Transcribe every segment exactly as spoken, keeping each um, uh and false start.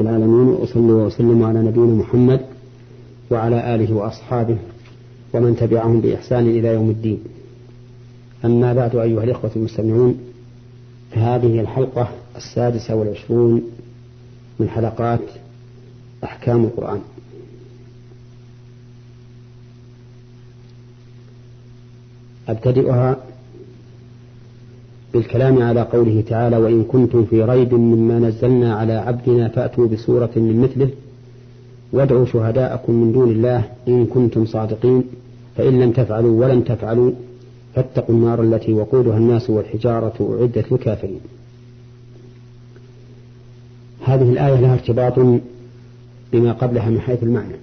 العالمين، وأصلي وأسلم على نبينا محمد وعلى آله وأصحابه ومن تبعهم بإحسان إلى يوم الدين. أما بعد، أيها الإخوة المستمعون، هذه الحلقة السادسة والعشرون من حلقات أحكام القرآن. أبتدئها بالكلام على قوله تعالى: وإن كنتم في ريب مما نزلنا على عبدنا فأتوا بسورة من مثله وادعوا شهداءكم من دون الله إن كنتم صادقين فإن لم تفعلوا ولم تفعلوا فاتقوا النار التي وقودها الناس والحجارة أعدت للكافرين. هذه الآية لها ارتباط بما قبلها من حيث المعنى،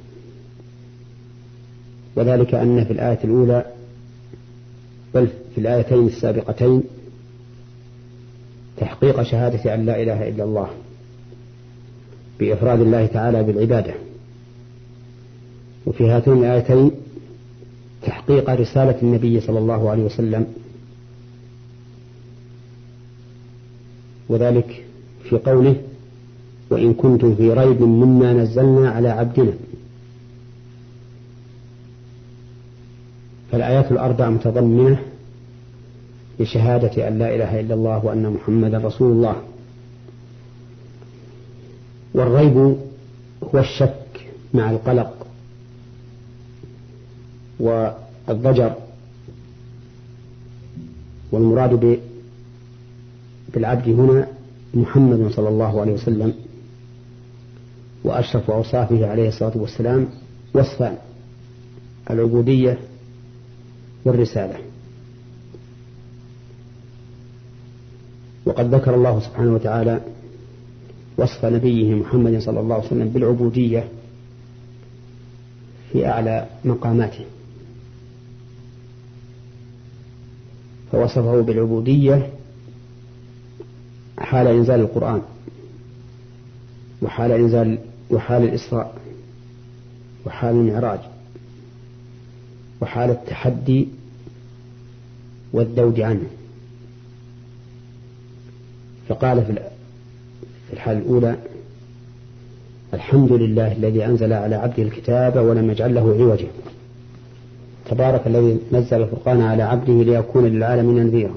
وذلك أن في الآية الأولى بل في الآيتين السابقتين تحقيق شهادة أن لا إله إلا الله بإفراد الله تعالى بالعبادة، وفي هاتين الآيتين تحقيق رسالة النبي صلى الله عليه وسلم، وذلك في قوله: وإن كنتم في ريب مما نزلنا على عبدنا. فالآيات الأربع متضمنة لشهادة أن لا إله إلا الله وأن محمدا رسول الله. والريب هو الشك مع القلق والضجر، والمراد بالعبد هنا محمد صلى الله عليه وسلم، وأشرف أوصافه عليه الصلاة والسلام وصفان: العبودية والرسالة. وقد ذكر الله سبحانه وتعالى وصف نبيه محمد صلى الله عليه وسلم بالعبودية في أعلى مقاماته، فوصفه بالعبودية حال إنزال القرآن، وحال إنزال وحال الإسراء، وحال المعراج، وحال التحدي والذود عنه. فقال في الحال الأولى: الحمد لله الذي أنزل على عبده الكتاب ولم يجعل له عوجا، تبارك الذي نزل الفرقان على عبده ليكون للعالمين نذيرا.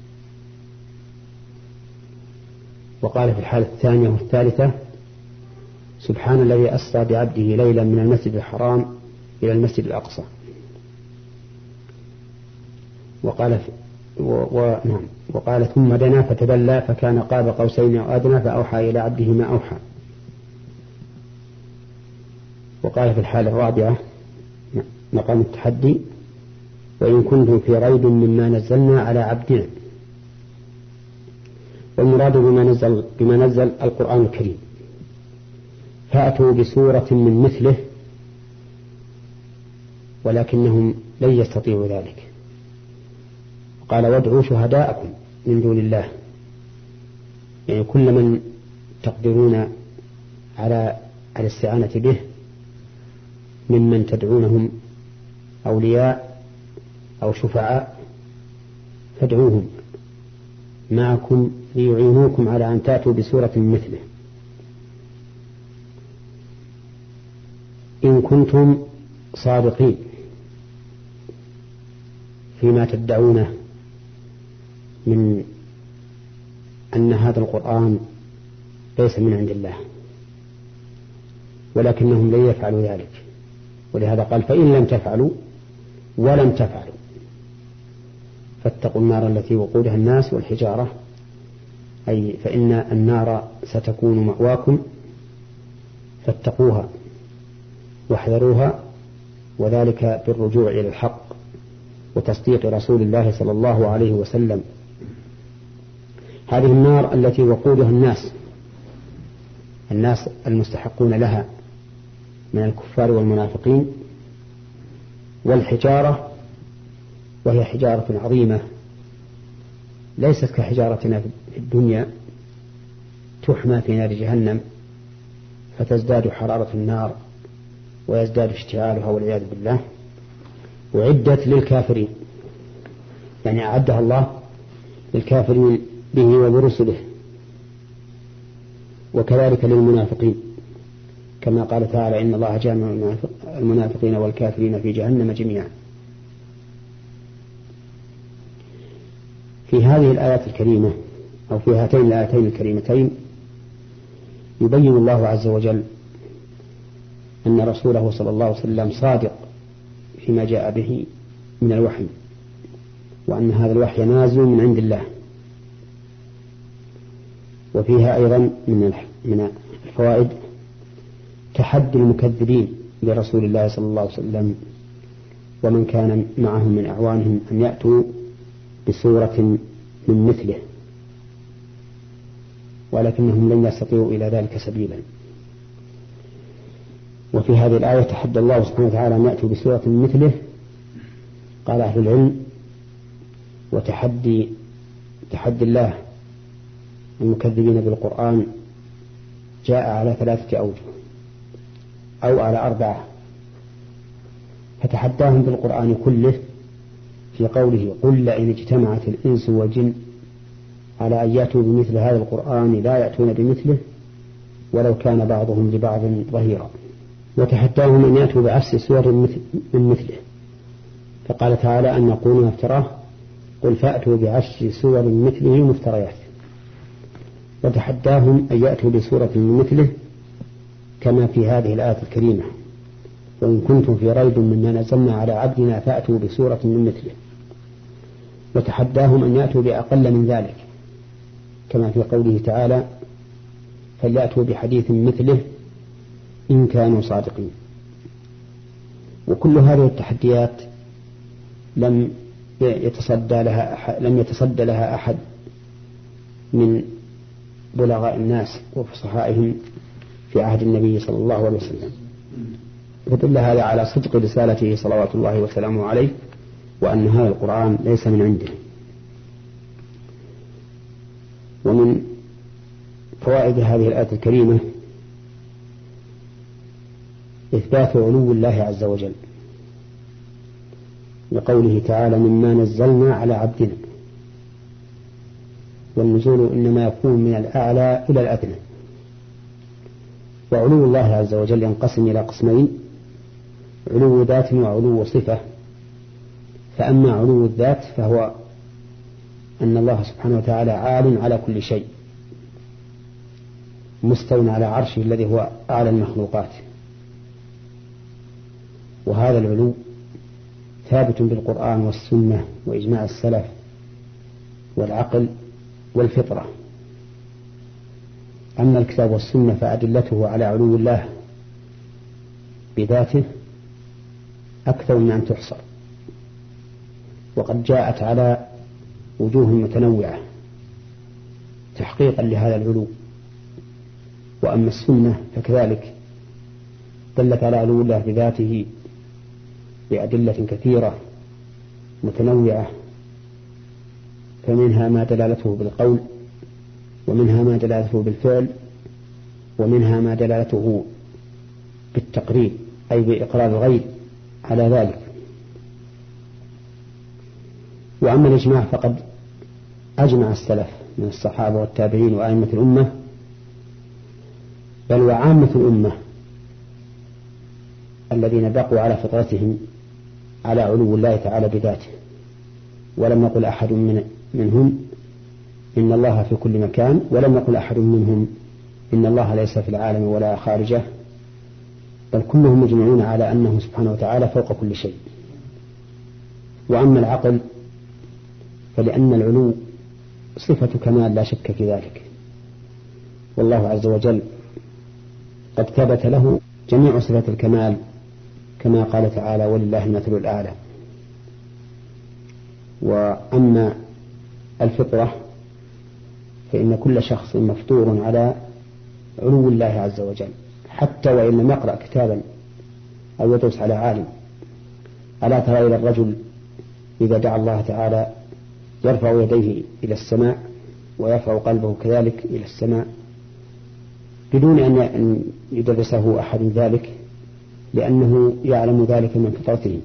وقال في الحالة الثانية والثالثة: سبحان الذي أسرى بعبده ليلا من المسجد الحرام إلى المسجد الأقصى. وقال و... و... نعم. وقال: ثم دنا فتدلى فكان قاب قوسين أو أدنى فأوحى إلى عبده ما أوحى. وقال في الحالة الرابعة مقام التحدي: وإن كنتم في ريب مما نزلنا على عبدنا. والمراد بما نزل, بما نزل القرآن الكريم. فأتوا بسورة من مثله، ولكنهم لن يستطيعوا ذلك. قال: وادعوا شهداءكم من دون الله، يعني كل من تقدرون على الاستعانة به ممن تدعونهم أولياء أو شفعاء فادعوهم معكم ليعينوكم على أن تأتوا بسورة مثله إن كنتم صادقين فيما تدعونه من أن هذا القرآن ليس من عند الله، ولكنهم لن يفعلوا ذلك. ولهذا قال: فإن لم تفعلوا ولم تفعلوا فاتقوا النار التي وقودها الناس والحجارة، أي فإن النار ستكون مأواكم فاتقوها واحذروها، وذلك بالرجوع إلى الحق وتصديق رسول الله صلى الله عليه وسلم. هذه النار التي وقودها الناس الناس المستحقون لها من الكفار والمنافقين، والحجارة وهي حجارة عظيمة ليست كحجارتنا في الدنيا تحمى في نار جهنم فتزداد حرارة النار ويزداد اشتعالها والعياذ بالله. وعدت للكافرين، يعني أعدها الله للكافرين به وبرسله، وكذلك للمنافقين كما قال تعالى إن الله جامع المنافقين والكافرين في جهنم جميعا. في هذه الآيات الكريمة أو في هاتين الآيتين الكريمتين يبين الله عز وجل أن رسوله صلى الله عليه وسلم صادق فيما جاء به من الوحي، وأن هذا الوحي نازل من عند الله. وفيها أيضا من الفوائد تحدي المكذبين لرسول الله صلى الله عليه وسلم ومن كان معهم من أعوانهم أن يأتوا بسورة من مثله، ولكنهم لن يستطيعوا إلى ذلك سبيلا. وفي هذه الآية تحدى الله سبحانه وتعالى أن يأتوا بسورة من مثله. قال أهل العلم وتحدي تحدي الله المكذبين بالقرآن جاء على ثلاثة أوجه أو على أربعة. فتحداهم بالقرآن كله في قوله قل لئن اجتمعت الإنس والجن على أن يأتوا بمثل هذا القرآن لا يأتون بمثله ولو كان بعضهم لبعض ظهيرا. وتحداهم أن يأتوا بعشر سور من مثله، فقال تعالى أن يقولون افتراه قل فأتوا بعشر سور مثله مفتريات. وتحداهم أن يأتوا بسورة من مثله كما في هذه الآية الكريمة وإن كنتم في ريب مما نزلنا على عبدنا فأتوا بسورة من مثله. وتحداهم أن يأتوا بأقل من ذلك كما في قوله تعالى فليأتوا بحديث مثله إن كانوا صادقين. وكل هذه التحديات لم يتصدى لها أحد لم يتصدى لها أحد من بلغاء الناس وفصحائهم في عهد النبي صلى الله عليه وسلم. فدل هذا على صدق رسالته صلوات الله وسلامه عليه وأن هذا القرآن ليس من عنده. ومن فوائد هذه الآية الكريمة إثبات علو الله عز وجل لقوله تعالى مما نزلنا على عبدنا، والنزول إنما يكون من الأعلى إلى الأدنى. وعلو الله عز وجل ينقسم إلى قسمين علو ذات وعلو صفة. فأما علو الذات فهو أن الله سبحانه وتعالى عال على كل شيء مستوى على عرشه الذي هو أعلى المخلوقات، وهذا العلو ثابت بالقرآن والسنة وإجماع السلف والعقل والفطرة. أما الكتاب والسنة فأدلته على علو الله بذاته أكثر من أن تحصر، وقد جاءت على وجوه متنوعة تحقيقا لهذا العلو. وأما السنة فكذلك دلت على علو الله بذاته بأدلة كثيرة متنوعة، فمنها ما دلالته بالقول ومنها ما دلالته بالفعل ومنها ما دلالته بالتقرير أي بإقرار الغير على ذلك. وأما الإجماع فقد أجمع السلف من الصحابة والتابعين وأئمة الأمة بل وعامة الأمة الذين بقوا على فطرتهم على علو الله تعالى بذاته، ولم يقل أحد من منهم إن الله في كل مكان، ولم يقل أحد منهم إن الله ليس في العالم ولا خارجه، بل كلهم مجمعون على أنه سبحانه وتعالى فوق كل شيء. وأما العقل فلأن العلو صفة كمال لا شك في ذلك، والله عز وجل قد ثبت له جميع صفات الكمال كما قال تعالى ولله المثل الأعلى. وأما الفطرة فإن كل شخص مفطور على علو الله عز وجل حتى وإن لم يقرأ كتابا أو يدرس على عالم. ألا ترى إلى الرجل إذا دعا الله تعالى يرفع يديه إلى السماء ويرفع قلبه كذلك إلى السماء بدون أن يدرسه أحد ذلك، لأنه يعلم ذلك من فطرته.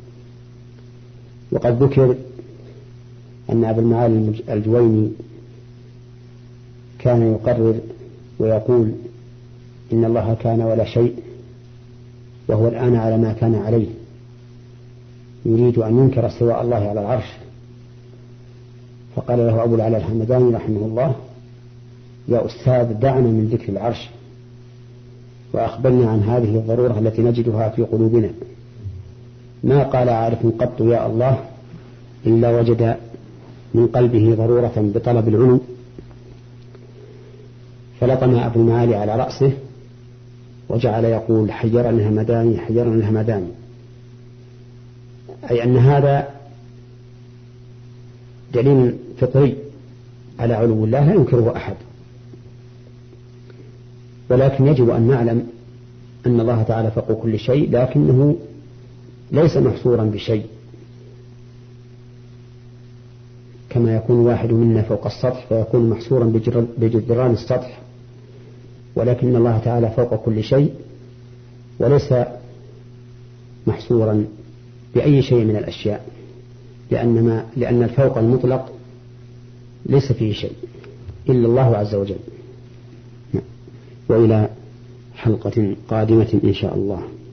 وقد ذكر أن أبا المعالي الجويني كان يقرر ويقول إن الله كان ولا شيء وهو الآن على ما كان عليه، يريد أن ينكر استواء الله على العرش. فقال له أبو العلاء الحمداني رحمه الله: يا أستاذ دعنا من ذكر العرش وأخبرنا عن هذه الضرورة التي نجدها في قلوبنا. ما قال عارف قط يا الله إلا وجد من قلبه ضرورة بطلب العلو، فلطم أبو المعالي على رأسه وجعل يقول: حيرني الهمداني حيرني الهمداني، أي أن هذا دليل فطري على علو الله لا ينكره أحد. ولكن يجب أن نعلم أن الله تعالى فوق كل شيء، لكنه ليس محصورا بشيء، كما يكون واحد منا فوق السطح فيكون محصورا بجدران السطح، ولكن الله تعالى فوق كل شيء وليس محصورا بأي شيء من الأشياء، لأن, ما لأن الفوق المطلق ليس فيه شيء إلا الله عز وجل. وإلى حلقة قادمة إن شاء الله.